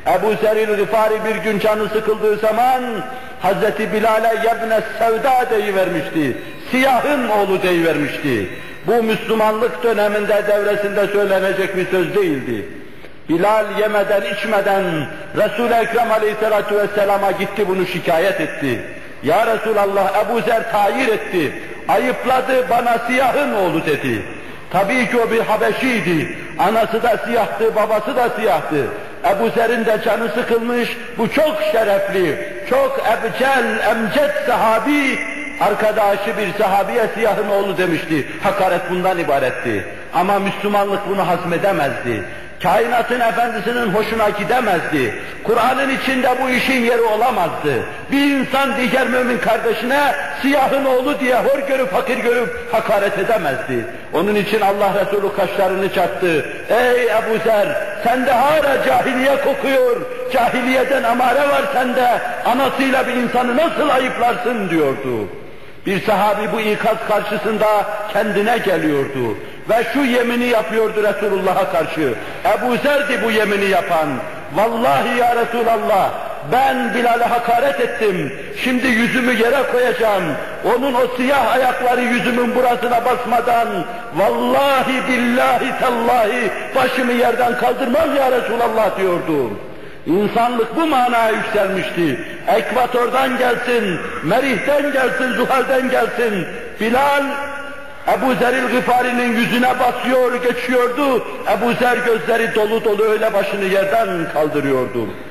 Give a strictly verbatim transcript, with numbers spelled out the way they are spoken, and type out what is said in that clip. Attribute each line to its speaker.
Speaker 1: Ebu Zer'il Gıfari bir gün canı sıkıldığı zaman Hazreti Bilal'e yebne sevda deyivermişti. Siyahın oğlu deyivermişti. Bu Müslümanlık döneminde devresinde söylenecek bir söz değildi. Bilal yemeden içmeden Resul-i Ekrem Aleyhisselatü Vesselam'a gitti, bunu şikayet etti. Ya Resulallah, Ebu Zer tayir etti, ayıpladı, bana siyahın oğlu dedi. Tabii ki o bir Habeşiydi, anası da siyahtı, babası da siyahtı. Ebu Zer'in de canı sıkılmış, bu çok şerefli, çok ebcel, emcet sahabi, arkadaşı bir sahabiye siyahın oğlu demişti. Hakaret bundan ibaretti. Ama Müslümanlık bunu hazmedemezdi. Kainatın efendisinin hoşuna gidemezdi. Kur'an'ın içinde bu işin yeri olamazdı. Bir insan diğer mümin kardeşine siyahın oğlu diye hor görüp, fakir görüp hakaret edemezdi. Onun için Allah Resulü kaşlarını çattı. Ey Ebu Zer, sende hala cahiliye kokuyor. Cahiliyeden amare var sende. Anasıyla bir insanı nasıl ayıplarsın diyordu. Bir sahabi bu ikaz karşısında kendine geliyordu. Ve şu yemini yapıyordu Resulullah'a karşı. Ebu Zer'di bu yemini yapan. Vallahi ya Resulallah, ben Bilal'e hakaret ettim. Şimdi yüzümü yere koyacağım. Onun o siyah ayakları yüzümün burasına basmadan, vallahi billahi tallahi başımı yerden kaldırmam ya Resulallah diyordu. İnsanlık bu manaya yükselmişti. Ekvatordan gelsin, Merih'ten gelsin, Zuhal'den gelsin. Bilal, Ebu Zer'il Gıfari'nin yüzüne basıyor, geçiyordu. Ebu Zer gözleri dolu dolu öyle başını yerden kaldırıyordu.